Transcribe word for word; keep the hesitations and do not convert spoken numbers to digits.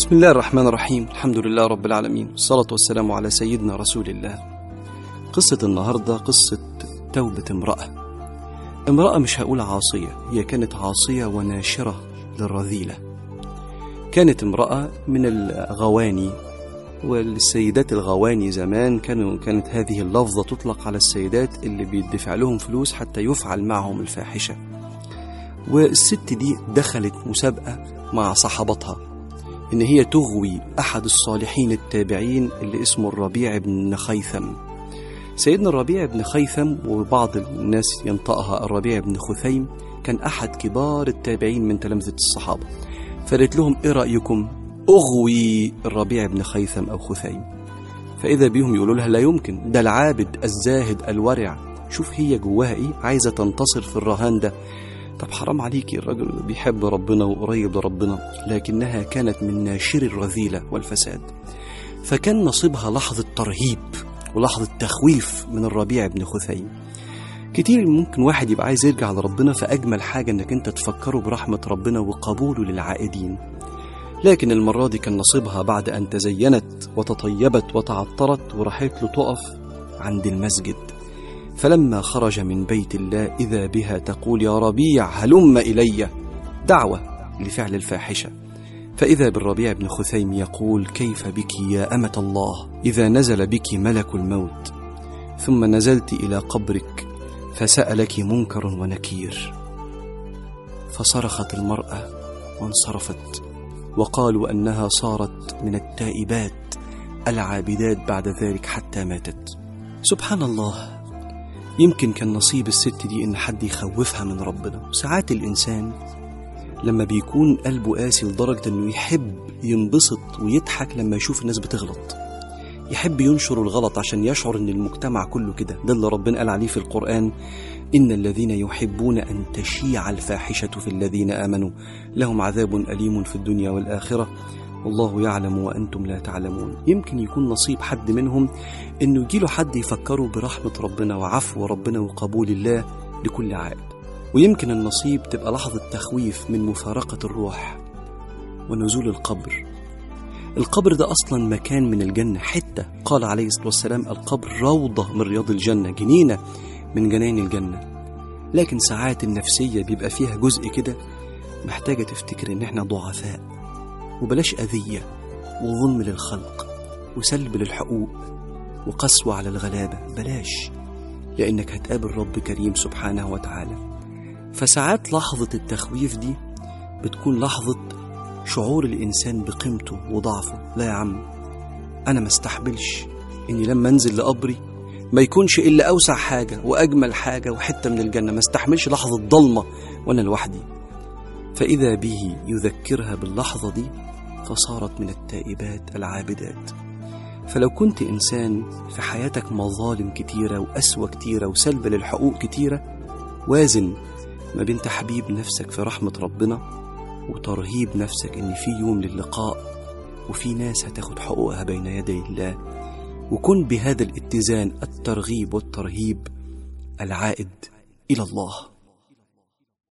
بسم الله الرحمن الرحيم. الحمد لله رب العالمين، والصلاة والسلام على سيدنا رسول الله. قصة النهاردة قصة توبة امرأة امرأة مش هقول عاصية، هي كانت عاصية وناشرة للرذيلة. كانت امرأة من الغواني، والسيدات الغواني زمان كانوا كانت هذه اللفظة تطلق على السيدات اللي بيدفع لهم فلوس حتى يفعل معهم الفاحشة. والست دي دخلت مسابقة مع صحابتها إن هي تغوي أحد الصالحين التابعين اللي اسمه الربيع بن خيثم. سيدنا الربيع بن خيثم، وبعض الناس ينطقها الربيع بن خثيم، كان أحد كبار التابعين من تلامذة الصحابة. فقالت لهم: إيه رأيكم أغوي الربيع بن خيثم أو خثيم؟ فإذا بيهم يقولوا لها: لا يمكن، ده العابد الزاهد الورع. شوف هي جواها إيه، عايزة تنتصر في الرهان ده. طب حرام عليكي، الرجل بيحب ربنا وقريب لربنا، لكنها كانت من ناشر الرذيلة والفساد. فكان نصيبها لحظة ترهيب ولحظة تخويف من الربيع بن خثيم. كتير ممكن واحد يبقى عايز يرجع لربنا، فأجمل حاجة انك انت تفكره برحمة ربنا وقبوله للعائدين. لكن المرة دي كان نصيبها بعد أن تزينت وتطيبت وتعطرت وراحت له تقف عند المسجد. فلما خرج من بيت الله إذا بها تقول: يا ربيع هلم إلي، دعوة لفعل الفاحشة. فإذا بالربيع بن خثيم يقول: كيف بك يا أمة الله إذا نزل بك ملك الموت ثم نزلت إلى قبرك فسألك منكر ونكير؟ فصرخت المرأة وانصرفت، وقالوا أنها صارت من التائبات العابدات بعد ذلك حتى ماتت. سبحان الله، يمكن كان نصيب الست دي إن حد يخوفها من ربنا. ساعات الإنسان لما بيكون قلبه قاسي لدرجة إنه يحب ينبسط ويضحك لما يشوف الناس بتغلط، يحب ينشر الغلط عشان يشعر إن المجتمع كله كده. ده اللي ربنا قال عليه في القرآن: إن الذين يحبون أن تشيع الفاحشة في الذين آمنوا لهم عذاب أليم في الدنيا والآخرة والله يعلم وأنتم لا تعلمون. يمكن يكون نصيب حد منهم إنه يجيله حد يفكره برحمة ربنا وعفو ربنا وقبول الله لكل عائد. ويمكن النصيب تبقى لحظة تخويف من مفارقة الروح ونزول القبر. القبر ده أصلا مكان من الجنة، حتة قال عليه الصلاة والسلام: القبر روضة من رياض الجنة، جنينة من جناين الجنة. لكن ساعات النفسية بيبقى فيها جزء كده محتاجة تفتكر إن احنا ضعفاء، وبلاش أذية وظلم للخلق وسلب للحقوق وقسوة على الغلابة، بلاش، لأنك هتقابل رب كريم سبحانه وتعالى. فساعات لحظة التخويف دي بتكون لحظة شعور الإنسان بقيمته وضعفه. لا يا عم، أنا ما استحملش إني لما أنزل لقبري ما يكونش إلا أوسع حاجة وأجمل حاجة وحتة من الجنة، ما استحملش لحظة ضلمة وأنا لوحدي. فإذا به يذكرها باللحظة دي فصارت من التائبات العابدات. فلو كنت إنسان في حياتك مظالم كتيرة وأسوأ كتيرة وسلب للحقوق كتيرة، وازن ما بين تحبيب نفسك في رحمة ربنا وترهيب نفسك إن في يوم للقاء وفي ناس هتاخد حقوقها بين يدي الله. وكن بهذا الاتزان الترغيب والترهيب العائد إلى الله.